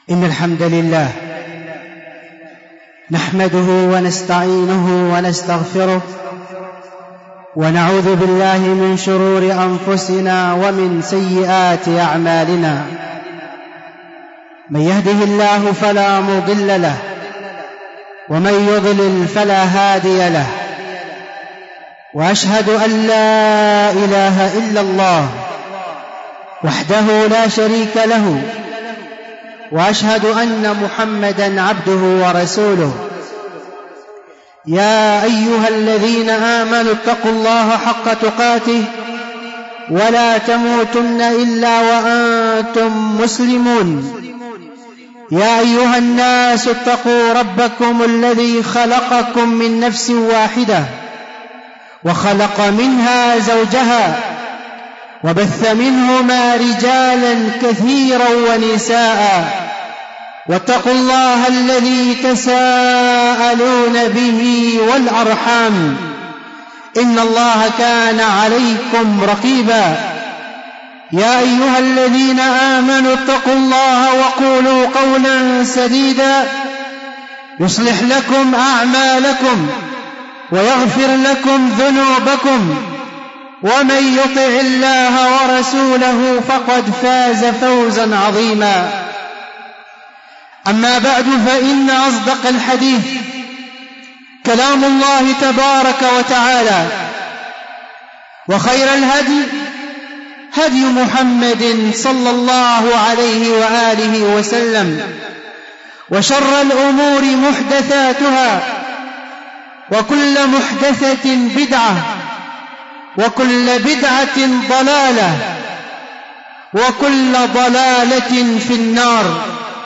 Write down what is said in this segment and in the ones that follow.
إن الحمد لله نحمده ونستعينه ونستغفره ونعوذ بالله من شرور أنفسنا ومن سيئات أعمالنا. من يهده الله فلا مضل له ومن يضلل فلا هادي له، وأشهد أن لا إله إلا الله وحده لا شريك له، وأشهد أن محمدًا عبده ورسوله. يا أيها الذين آمنوا اتقوا الله حق تقاته ولا تموتن إلا وأنتم مسلمون. يا أيها الناس اتقوا ربكم الذي خلقكم من نفس واحدة وخلق منها زوجها وبث منهما رجالا كثيرا ونساء، واتقوا الله الذي تساءلون به والأرحام إن الله كان عليكم رقيبا. يا أيها الذين آمنوا اتقوا الله وقولوا قولا سديدا يصلح لكم أعمالكم ويغفر لكم ذنوبكم، ومن يطع الله ورسوله فقد فاز فوزا عظيما. أما بعد، فإن أصدق الحديث كلام الله تبارك وتعالى، وخير الهدي هدي محمد صلى الله عليه وآله وسلم، وشر الأمور محدثاتها، وكل محدثة بدعة، وكل بدعة ضلالة، وكل ضلالة في النار.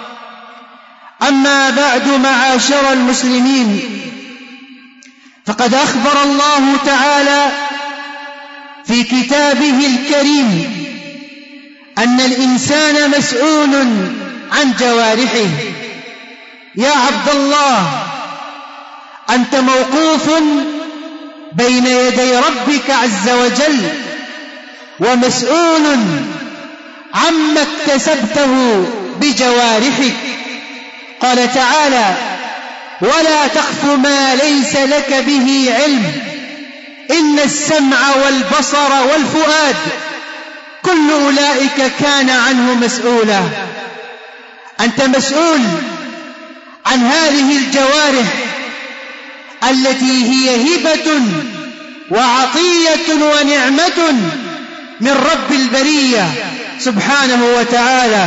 أما بعد، معاشر المسلمين، فقد أخبر الله تعالى في كتابه الكريم أن الإنسان مسؤول عن جوارحه. يا عبد الله، أنت موقوف بين يدي ربك عز وجل، ومسؤول عما اكتسبته بجوارحك. قال تعالى: ولا تقف ما ليس لك به علم إن السمع والبصر والفؤاد كل أولئك كان عنه مسؤولا. أنت مسؤول عن هذه الجوارح التي هي هبة وعطية ونعمة من رب البرية سبحانه وتعالى.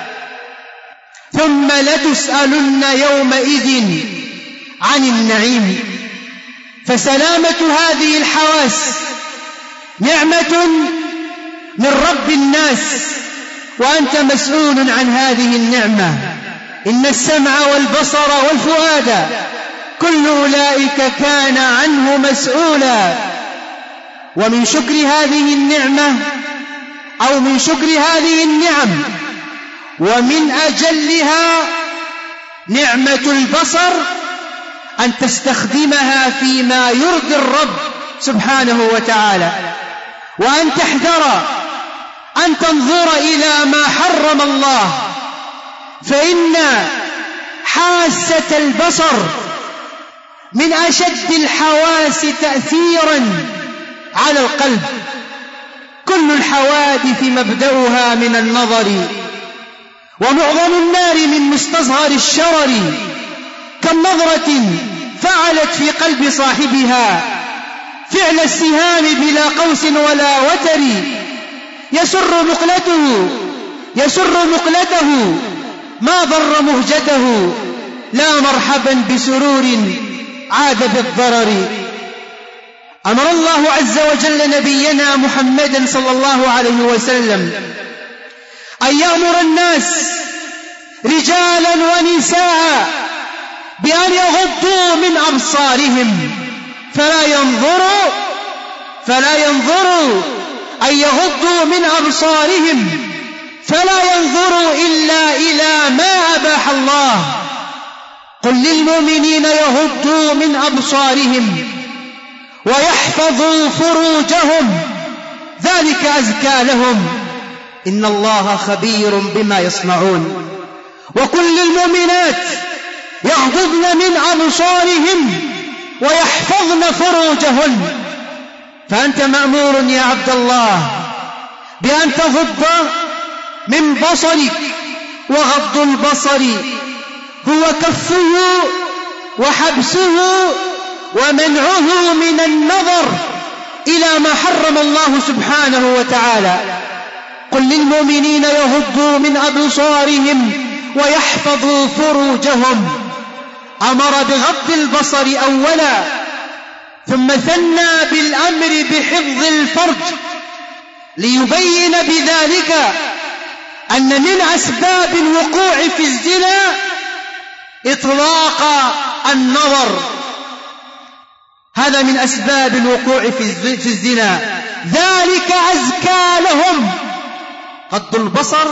ثم لتسألن يومئذ عن النعيم. فسلامة هذه الحواس نعمة من رب الناس، وأنت مسؤول عن هذه النعمة. إن السمع والبصر والفؤاد كل أولئك كان عنه مسؤولا. ومن شكر هذه النعمة أو من شكر هذه النعم، ومن أجلها نعمة البصر، أن تستخدمها فيما يرضي الرب سبحانه وتعالى، وأن تحذر أن تنظر إلى ما حرم الله، فإن حاسة البصر من أشد الحواس تأثيرا على القلب. كل الحوادث مبدأها من النظر، ومعظم النار من مستصغر الشرر. كم نظرة فعلت في قلب صاحبها فعل السهام بلا قوس ولا وتر. يسر مقلته ما ضر مهجته، لا مرحبا بسرور عاد بالضرر. أمر الله عز وجل نبينا محمدا صلى الله عليه وسلم أن يأمر الناس رجالا ونساء بأن يغضوا من أبصارهم، فلا ينظروا أن يغضوا من أبصارهم، فلا ينظروا إلا إلى ما أباح الله. قل للمؤمنين يغضوا من أبصارهم ويحفظوا فروجهم ذلك أزكى لهم إن الله خبير بما يصنعون. وقل للمؤمنات يغضضن من أبصارهن ويحفظن فروجهن. فأنت مأمور يا عبد الله بأن تغض من بصرك، وغض البصر هو كفه وحبسه ومنعه من النظر إلى ما حرم الله سبحانه وتعالى. قل للمؤمنين يغضوا من أبصارهم ويحفظوا فروجهم. أمر بغض البصر أولا، ثم ثنى بالأمر بحفظ الفرج، ليبين بذلك أن من أسباب الوقوع في الزنا إطلاق النظر. هذا من أسباب الوقوع في الزنا، ذلك أزكى لهم. غض البصر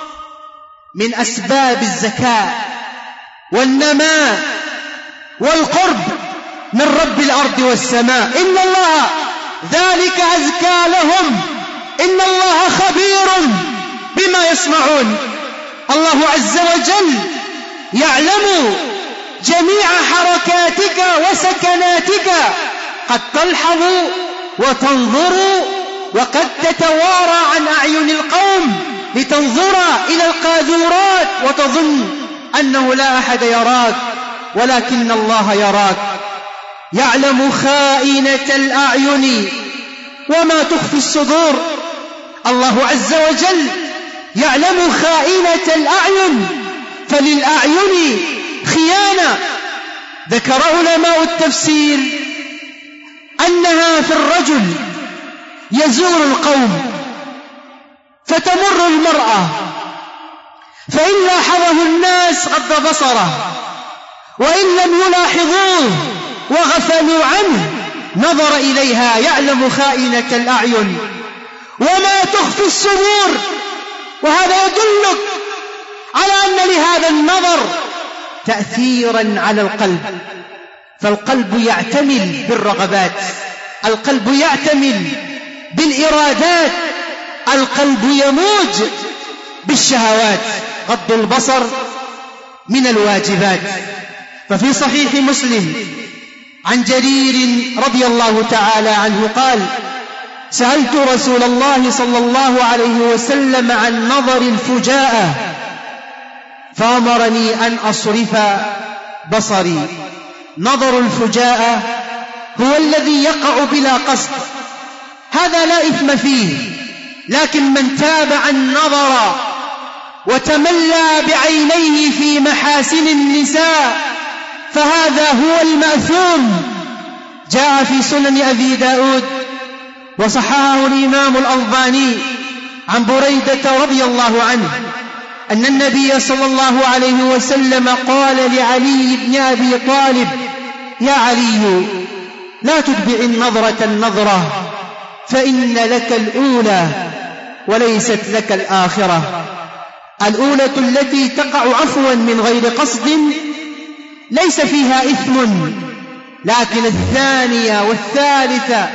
من أسباب الزكاة والنماء والقرب من رب الأرض والسماء. إن الله ذلك أزكى لهم، إن الله خبير بما يصنعون. الله عز وجل يعلم جميع حركاتك وسكناتك، قد تلحظ وتنظر، وقد تتوارى عن أعين القوم لتنظر إلى القاذورات وتظن أنه لا أحد يراك، ولكن الله يراك. يعلم خائنة الأعين وما تخفي الصدور. الله عز وجل يعلم خائنة الأعين، فللأعين خيانة. ذكر علماء التفسير أنها في الرجل يزور القوم فتمر المرأة، فإن لاحظه الناس غض بصره، وإن لم يلاحظوه وغفلوا عنه نظر إليها. يعلم خائنة الأعين وما تخفي الصدور. وهذا يدلك على أن لهذا النظر تأثيرا على القلب، فالقلب يعتمل بالرغبات، القلب يعتمل بالإرادات، القلب يموج بالشهوات. غض البصر من الواجبات. ففي صحيح مسلم عن جرير رضي الله تعالى عنه قال: سألت رسول الله صلى الله عليه وسلم عن نظر الفجاءة فأمرني أن أصرف بصري. نظر الفجاءة هو الذي يقع بلا قصد، هذا لا إثم فيه، لكن من تابع النظر وتملى بعينيه في محاسن النساء فهذا هو المأثوم. جاء في سنن أبي داود وصححه الإمام الألباني عن بريدة رضي الله عنه أن النبي صلى الله عليه وسلم قال لعلي بن أبي طالب: يا علي، لا تتبع النظرة فإن لك الأولى وليست لك الآخرة. الأولى التي تقع عفوا من غير قصد ليس فيها إثم، لكن الثانية والثالثة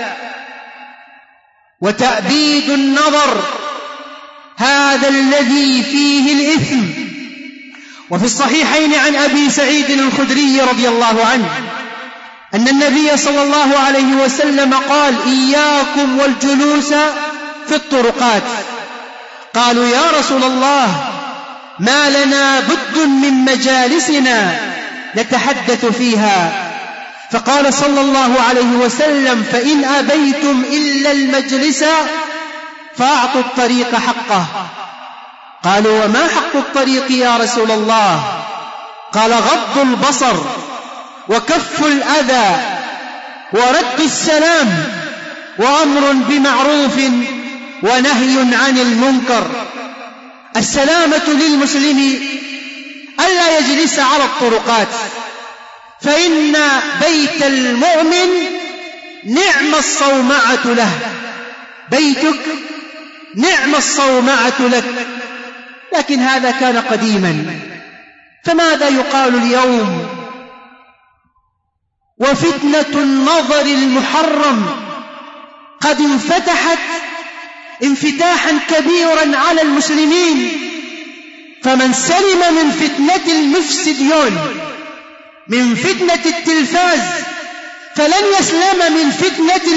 وتأبيد النظر هذا الذي فيه الإثم. وفي الصحيحين عن أبي سعيد الخدري رضي الله عنه أن النبي صلى الله عليه وسلم قال: إياكم والجلوس في الطرقات. قالوا: يا رسول الله، ما لنا بد من مجالسنا نتحدث فيها. فقال صلى الله عليه وسلم: فإن أبيتم إلا المجلس فأعطوا الطريق حقه. قالوا: وما حق الطريق يا رسول الله؟ قال: غض البصر وكف الأذى ورد السلام وأمر بمعروف ونهي عن المنكر. السلامة للمسلم ألا يجلس على الطرقات، فإن بيت المؤمن نعم الصومعة له، بيتك نعم الصومعة لك. لكن هذا كان قديما، فماذا يقال اليوم؟ وفتنة النظر المحرم قد انفتحت انفتاحا كبيرا على المسلمين، فمن سلم من فتنة المفسدين، من فتنة التلفاز، فلن يسلم من فتنة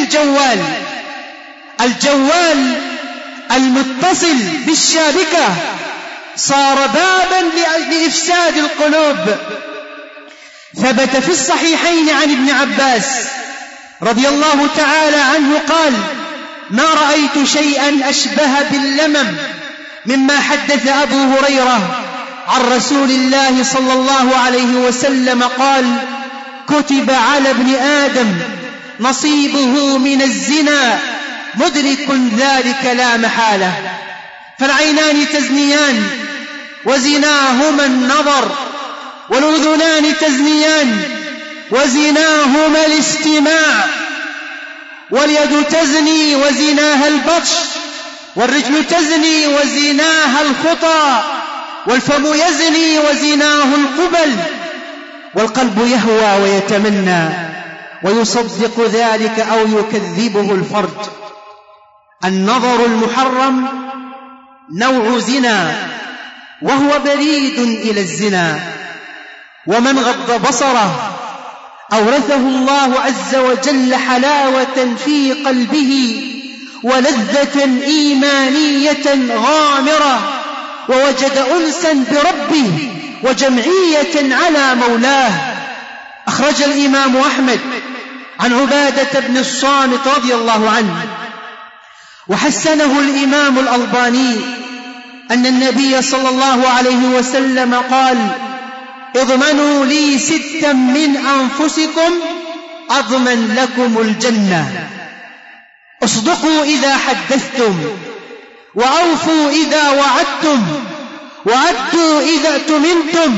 الجوال المتصل بالشابكة صار بابا لإفساد القلوب. ثبت في الصحيحين عن ابن عباس رضي الله تعالى عنه قال: ما رأيت شيئا أشبه باللمم مما حدث أبو هريرة عن رسول الله صلى الله عليه وسلم قال: كتب على ابن آدم نصيبه من الزنا مدرك ذلك لا محالة. فالعينان تزنيان وزناهما النظر، والأذنان تزنيان وزناهما الاستماع، واليد تزني وزناها البطش، والرجل تزني وزناها الخطى، والفم يزني وزناه القبل، والقلب يهوى ويتمنى ويصدق ذلك أو يكذبه الفرج. النظر المحرم نوع زنا وهو بريد إلى الزنا، ومن غض بصره أورثه الله عز وجل حلاوة في قلبه ولذة إيمانية غامرة، ووجد أنسا بربه وجمعية على مولاه. أخرج الإمام أحمد عن عبادة بن الصامت رضي الله عنه، وحسنه الإمام الألباني، أن النبي صلى الله عليه وسلم قال: اضمنوا لي 6 من أنفسكم أضمن لكم الجنة: اصدقوا إذا حدثتم، وأوفوا إذا وعدتم، وأدوا إذا اؤتمنتم،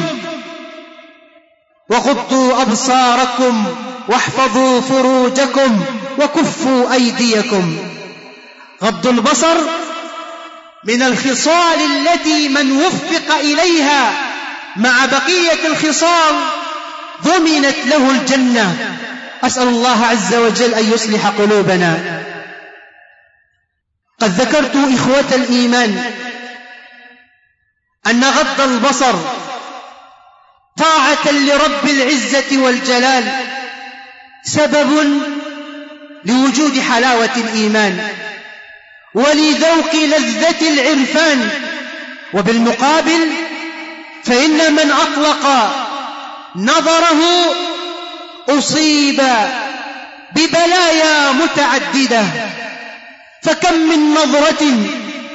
وغضوا أبصاركم، واحفظوا فروجكم، وكفوا أيديكم. غض البصر من الخصال التي من وفق إليها مع بقية الخصال ضمنت له الجنة. أسأل الله عز وجل أن يصلح قلوبنا. قد ذكرت إخوة الإيمان أن غض البصر طاعة لرب العزة والجلال سبب لوجود حلاوة الإيمان ولذوق لذة العرفان. وبالمقابل فإن من أطلق نظره أصيب ببلايا متعددة، فكم من نظرة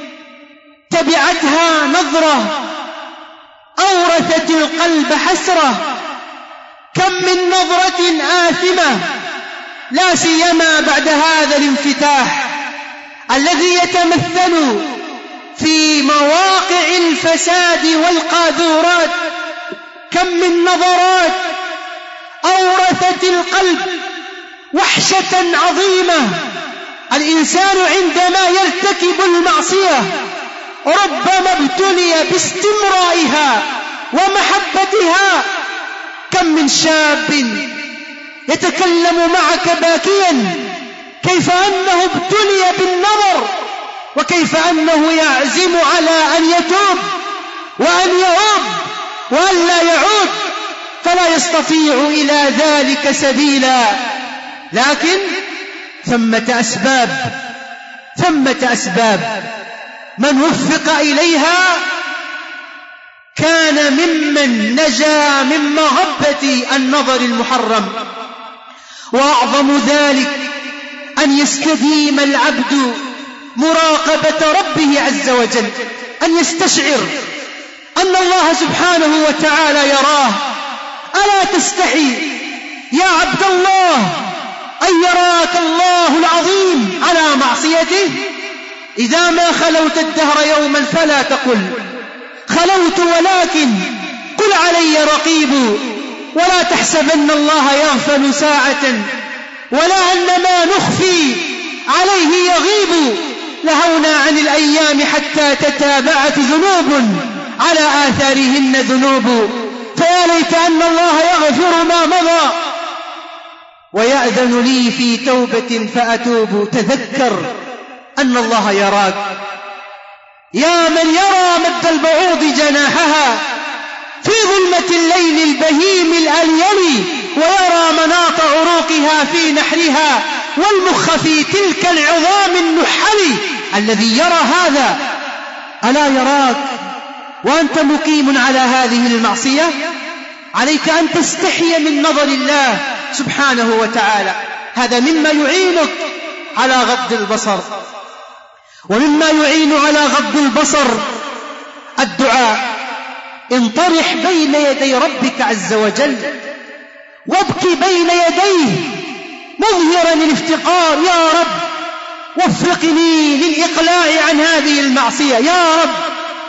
تبعتها نظرة أورثت القلب حسرة، كم من نظرة آثمة، لا سيما بعد هذا الانفتاح الذي يتمثل في مواقع الفساد والقاذورات. كم من نظرات أورثت القلب وحشة عظيمة. الإنسان عندما يرتكب المعصية ربما ابتلي باستمرائها ومحبتها. كم من شاب يتكلم معك باكيا كيف أنه ابتلي بالنظر، وكيف أنه يعزم على أن يتوب وأن يعود وأن لا يعود، فلا يستطيع إلى ذلك سبيلا. لكن ثمة أسباب من وفق إليها كان ممن نجا من مغبة النظر المحرم. وأعظم ذلك أن يستديم العبد مراقبة ربه عز وجل، أن يستشعر أن الله سبحانه وتعالى يراه. ألا تستحي يا عبد الله أن يراك الله العظيم على معصيته؟ إذا ما خلوت الدهر يوما فلا تقل خلوت، ولكن قل علي رقيب. ولا تحسبن الله يغفل ساعة، ولا أن ما نخفي عليه يغيب. لهونا عن الأيام حتى تتابعت ذنوب على آثارهن ذنوب. فيا ليت أن الله يغفر ما مضى ويأذن لي في توبة فأتوب. تذكر أن الله يراك، يا من يرى مد البعوض جناحها في ظلمة الليل البهيم الأليل، ويرى مناط عروقها في نحرها، والمخ في تلك العظام النحل. الذي يرى هذا ألا يراك وأنت مقيم على هذه المعصية؟ عليك أن تستحي من نظر الله سبحانه وتعالى. هذا مما يعينك على غض البصر. ومما يعين على غض البصر الدعاء. انطرح بين يدي ربك عز وجل وابكي بين يديه مظهرا الافتقار: يا رب وفقني للإقلاع عن هذه المعصية، يا رب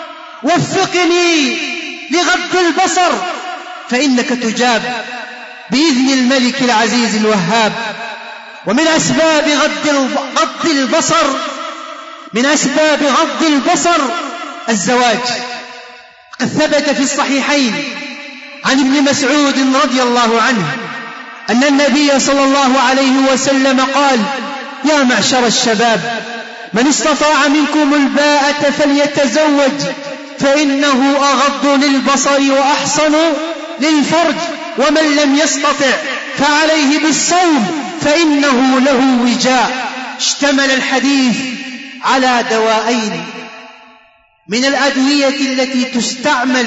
وفقني لغض البصر، فإنك تجاب بإذن الملك العزيز الوهاب. ومن أسباب غض البصر، من أسباب غض البصر الزواج. قد ثبت في الصحيحين عن ابن مسعود رضي الله عنه أن النبي صلى الله عليه وسلم قال: يا معشر الشباب، من استطاع منكم الباءة فليتزوج، فإنه أغض للبصر وأحصن للفرج، ومن لم يستطع فعليه بالصوم فإنه له وجاء. اشتمل الحديث على دواءين من الأدوية التي تستعمل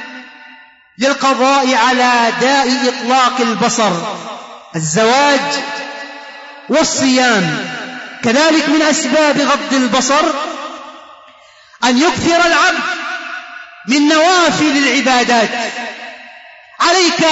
للقضاء على داء إطلاق البصر: الزواج والصيام. كذلك من أسباب غض البصر أن يكثر العبد من نوافل العبادات. عليك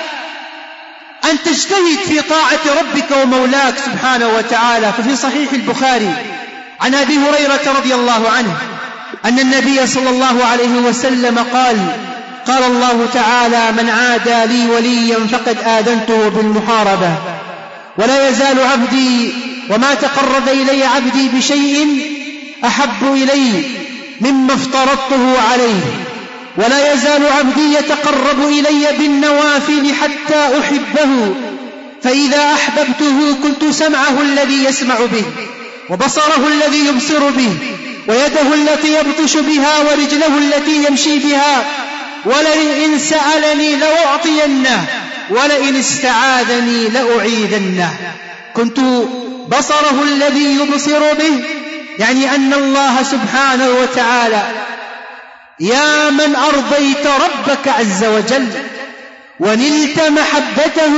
أن تجتهد في طاعة ربك ومولاك سبحانه وتعالى. ففي صحيح البخاري عن أبي هريرة رضي الله عنه أن النبي صلى الله عليه وسلم قال الله تعالى: من عادى لي وليا فقد آذنته بالمحاربة، ولا يزال عبدي وما تقرب إلي عبدي بشيء أحب إلي مما افترضته عليه، ولا يزال عبدي يتقرب إلي بالنوافل حتى أحبه، فإذا أحببته كنت سمعه الذي يسمع به، وبصره الذي يبصر به، ويده التي يبطش بها، ورجله التي يمشي بها، ولئن سألني لأعطينه، ولئن استعاذني لأعيذنه. كنت بصره الذي يبصر به، يعني أن الله سبحانه وتعالى: يا من أرضيت ربك عز وجل ونلت محبته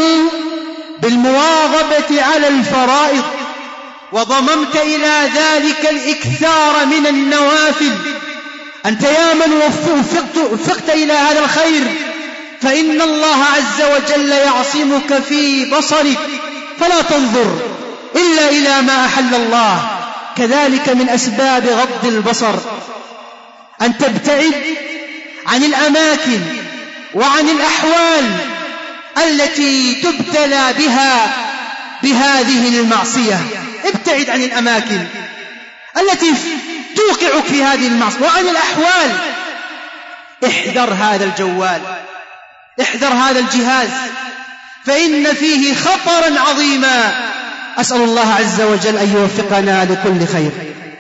بالمواظبة على الفرائض، وضممت إلى ذلك الإكثار من النوافل، أنت يا من وفقت إلى هذا الخير، فإن الله عز وجل يعصمك في بصرك، فلا تنظر إلا إلى ما أحل الله. كذلك من أسباب غض البصر أن تبتعد عن الأماكن وعن الأحوال التي تبتلى بها بهذه المعصية. ابتعد عن الأماكن التي توقعك في هذه المعصية، وعن الأحوال. احذر هذا الجوال، احذر هذا الجهاز، فإن فيه خطرا عظيما. أسأل الله عز وجل أن يوفقنا لكل خير.